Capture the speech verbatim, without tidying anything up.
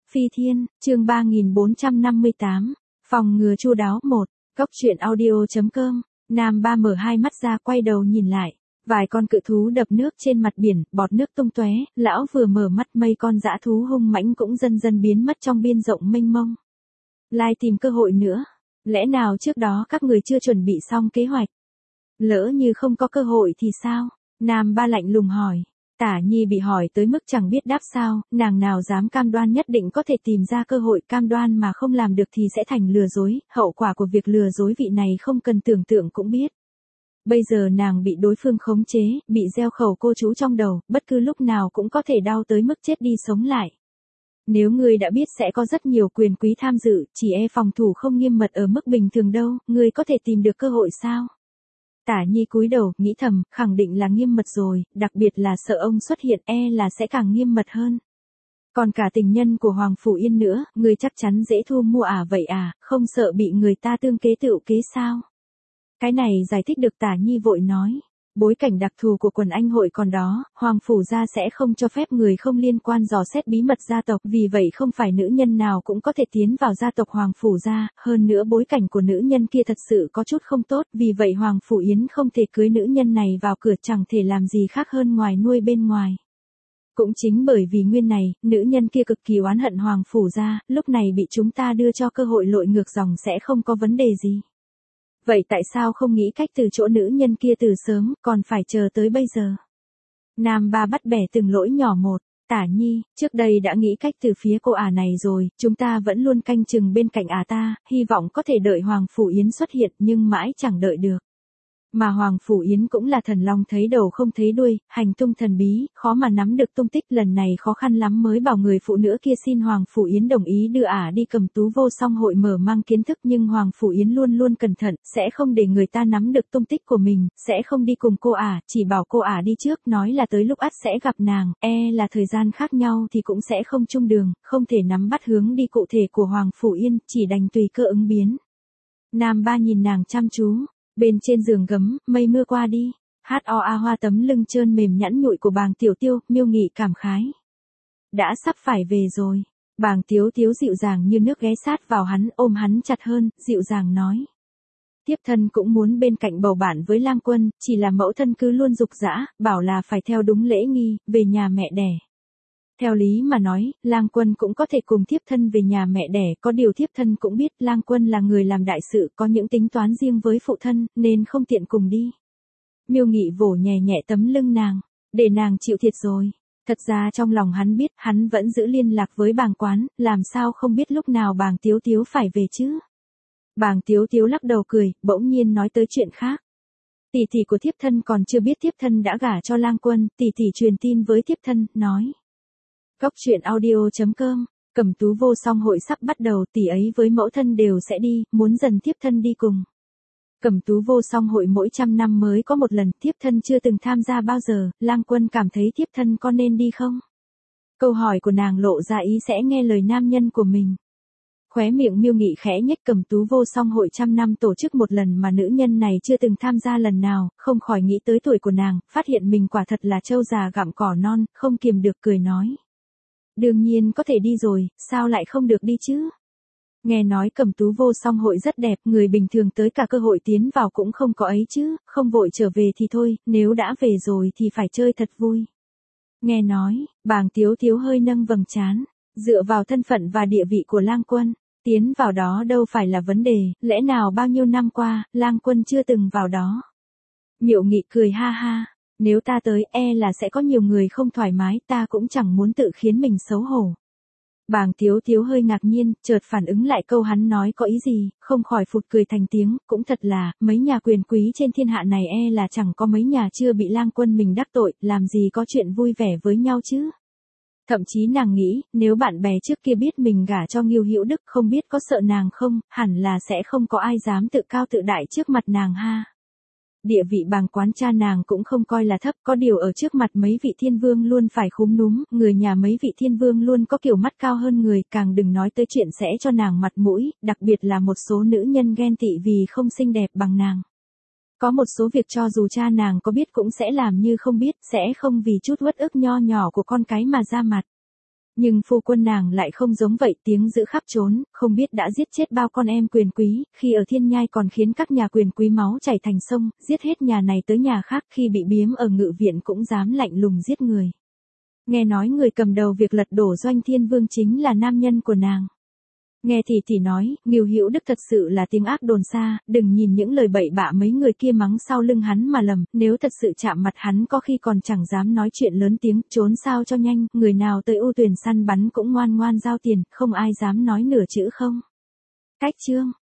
Phi Thiên, chương ba nghìn bốn trăm năm mươi tám, phòng ngừa chu đáo một, Cốc truyện audio.com, Nam Ba mở hai mắt ra quay đầu nhìn lại, vài con cự thú đập nước trên mặt biển, bọt nước tung tóe, lão vừa mở mắt mấy con dã thú hung mãnh cũng dần dần biến mất trong biên rộng mênh mông. Lai tìm cơ hội nữa, lẽ nào trước đó các người chưa chuẩn bị xong kế hoạch? Lỡ như không có cơ hội thì sao? Nam Ba lạnh lùng hỏi. Tả Nhi bị hỏi tới mức chẳng biết đáp sao, nàng nào dám cam đoan nhất định có thể tìm ra cơ hội, cam đoan mà không làm được thì sẽ thành lừa dối, hậu quả của việc lừa dối vị này không cần tưởng tượng cũng biết. Bây giờ nàng bị đối phương khống chế, bị gieo khẩu cô chú trong đầu, bất cứ lúc nào cũng có thể đau tới mức chết đi sống lại. Nếu ngươi đã biết sẽ có rất nhiều quyền quý tham dự, chỉ e phòng thủ không nghiêm mật ở mức bình thường đâu, ngươi có thể tìm được cơ hội sao? Tả Nhi cúi đầu, nghĩ thầm, khẳng định là nghiêm mật rồi, đặc biệt là sợ ông xuất hiện e là sẽ càng nghiêm mật hơn. Còn cả tình nhân của Hoàng Phủ Yên nữa, người chắc chắn dễ thu mua à vậy à, không sợ bị người ta tương kế tựu kế sao? Cái này giải thích được. Tả Nhi vội nói. Bối cảnh đặc thù của quần anh hội còn đó, Hoàng Phủ gia sẽ không cho phép người không liên quan dò xét bí mật gia tộc, vì vậy không phải nữ nhân nào cũng có thể tiến vào gia tộc Hoàng Phủ gia, hơn nữa bối cảnh của nữ nhân kia thật sự có chút không tốt, vì vậy Hoàng Phủ Yến không thể cưới nữ nhân này vào cửa, chẳng thể làm gì khác hơn ngoài nuôi bên ngoài. Cũng chính bởi vì nguyên này, nữ nhân kia cực kỳ oán hận Hoàng Phủ gia, lúc này bị chúng ta đưa cho cơ hội lội ngược dòng sẽ không có vấn đề gì. Vậy tại sao không nghĩ cách từ chỗ nữ nhân kia từ sớm, còn phải chờ tới bây giờ? Nam Ba bắt bẻ từng lỗi nhỏ một. Tả Nhi, trước đây đã nghĩ cách từ phía cô ả này rồi, chúng ta vẫn luôn canh chừng bên cạnh ả ta, hy vọng có thể đợi Hoàng Phủ Yến xuất hiện nhưng mãi chẳng đợi được. Mà Hoàng Phủ Yến cũng là thần long thấy đầu không thấy đuôi, hành tung thần bí, khó mà nắm được tung tích, lần này khó khăn lắm mới bảo người phụ nữ kia xin Hoàng Phủ Yến đồng ý đưa ả đi Cầm Tú Vô Song hội mở mang kiến thức, nhưng Hoàng Phủ Yến luôn luôn cẩn thận, sẽ không để người ta nắm được tung tích của mình, sẽ không đi cùng cô ả, chỉ bảo cô ả đi trước, nói là tới lúc ắt sẽ gặp nàng, e là thời gian khác nhau thì cũng sẽ không chung đường, không thể nắm bắt hướng đi cụ thể của Hoàng Phủ Yên, chỉ đành tùy cơ ứng biến. Nam Ba nhìn nàng chăm chú. Bên trên giường gấm, mây mưa qua đi, hát o a hoa tấm lưng trơn mềm nhẵn nhụi của Bàng Tiểu Tiêu, Miêu Nghị cảm khái. Đã sắp phải về rồi. Bàng Tiểu Tiêu dịu dàng như nước ghé sát vào hắn, ôm hắn chặt hơn, dịu dàng nói. Tiếp thân cũng muốn bên cạnh bầu bạn với Lang Quân, chỉ là mẫu thân cứ luôn giục giã, bảo là phải theo đúng lễ nghi, về nhà mẹ đẻ. Theo lý mà nói, Lang Quân cũng có thể cùng thiếp thân về nhà mẹ đẻ, có điều thiếp thân cũng biết Lang Quân là người làm đại sự, có những tính toán riêng với phụ thân, nên không tiện cùng đi. Miêu Nghị vỗ nhẹ nhẹ tấm lưng nàng, để nàng chịu thiệt rồi. Thật ra trong lòng hắn biết, hắn vẫn giữ liên lạc với Bàng Quán, làm sao không biết lúc nào Bàng Tiếu Tiếu phải về chứ. Bàng Tiếu Tiếu lắc đầu cười, bỗng nhiên nói tới chuyện khác. Tỷ tỷ của thiếp thân còn chưa biết thiếp thân đã gả cho Lang Quân, tỷ tỷ truyền tin với thiếp thân, nói. Cốc truyện audio.com, Cầm Tú Vô Song hội sắp bắt đầu, tỷ ấy với mẫu thân đều sẽ đi, muốn dần thiếp thân đi cùng. Cầm Tú Vô Song hội mỗi trăm năm mới có một lần, thiếp thân chưa từng tham gia bao giờ, Lang Quân cảm thấy thiếp thân có nên đi không? Câu hỏi của nàng lộ ra ý sẽ nghe lời nam nhân của mình. Khóe miệng Miêu Nghị khẽ nhếch. Cầm Tú Vô Song hội trăm năm tổ chức một lần mà nữ nhân này chưa từng tham gia lần nào, không khỏi nghĩ tới tuổi của nàng, phát hiện mình quả thật là trâu già gặm cỏ non, không kiềm được cười nói. Đương nhiên có thể đi rồi, sao lại không được đi chứ? Nghe nói Cầm Tú Vô Song hội rất đẹp, người bình thường tới cả cơ hội tiến vào cũng không có ấy chứ, không vội trở về thì thôi, nếu đã về rồi thì phải chơi thật vui. Nghe nói, Bàng Tiếu Tiếu hơi nâng vầng trán, dựa vào thân phận và địa vị của Lang Quân, tiến vào đó đâu phải là vấn đề, lẽ nào bao nhiêu năm qua, Lang Quân chưa từng vào đó. Miệu Nghị cười ha ha. Nếu ta tới e là sẽ có nhiều người không thoải mái, ta cũng chẳng muốn tự khiến mình xấu hổ. Bàng Tiếu Tiếu hơi ngạc nhiên, chợt phản ứng lại câu hắn nói có ý gì, không khỏi phụt cười thành tiếng, cũng thật là, mấy nhà quyền quý trên thiên hạ này e là chẳng có mấy nhà chưa bị Lang Quân mình đắc tội, làm gì có chuyện vui vẻ với nhau chứ. Thậm chí nàng nghĩ, nếu bạn bè trước kia biết mình gả cho Ngưu Hữu Đức không biết có sợ nàng không, hẳn là sẽ không có ai dám tự cao tự đại trước mặt nàng ha. Địa vị Bàng Quán cha nàng cũng không coi là thấp, có điều ở trước mặt mấy vị thiên vương luôn phải khúm núm, người nhà mấy vị thiên vương luôn có kiểu mắt cao hơn người, càng đừng nói tới chuyện sẽ cho nàng mặt mũi, đặc biệt là một số nữ nhân ghen tị vì không xinh đẹp bằng nàng. Có một số việc cho dù cha nàng có biết cũng sẽ làm như không biết, sẽ không vì chút uất ức nho nhỏ của con cái mà ra mặt. Nhưng phu quân nàng lại không giống vậy, tiếng dữ khắp trốn, không biết đã giết chết bao con em quyền quý, khi ở thiên nhai còn khiến các nhà quyền quý máu chảy thành sông, giết hết nhà này tới nhà khác, khi bị biếm ở ngự viện cũng dám lạnh lùng giết người. Nghe nói người cầm đầu việc lật đổ Doanh Thiên Vương chính là nam nhân của nàng. Nghe thì thì nói, Ngưu Hữu Đức thật sự là tiếng ác đồn xa, đừng nhìn những lời bậy bạ mấy người kia mắng sau lưng hắn mà lầm, nếu thật sự chạm mặt hắn có khi còn chẳng dám nói chuyện lớn tiếng, trốn sao cho nhanh, người nào tới ưu tuyển săn bắn cũng ngoan ngoan giao tiền, không ai dám nói nửa chữ không. Cách chương